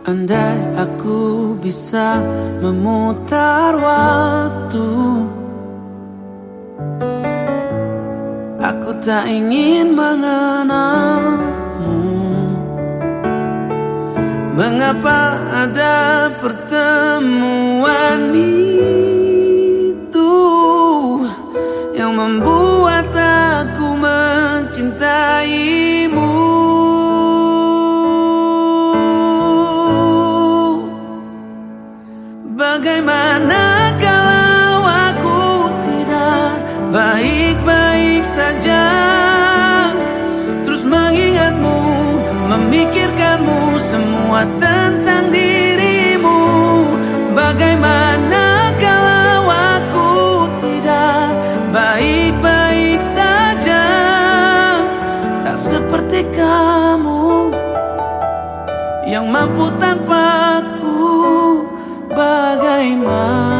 Andai aku bisa memutar waktu, aku tak ingin mengenalmu. Mengapa ada pertemuan itu yang membuat aku mencintaimu? Bagaimana kalau aku tidak baik-baik saja, terus mengingatmu, memikirkanmu, semua tentang dirimu? Bagaimana kalau aku tidak baik-baik saja, tak seperti kamu yang mampu tanpaku? Bagaimana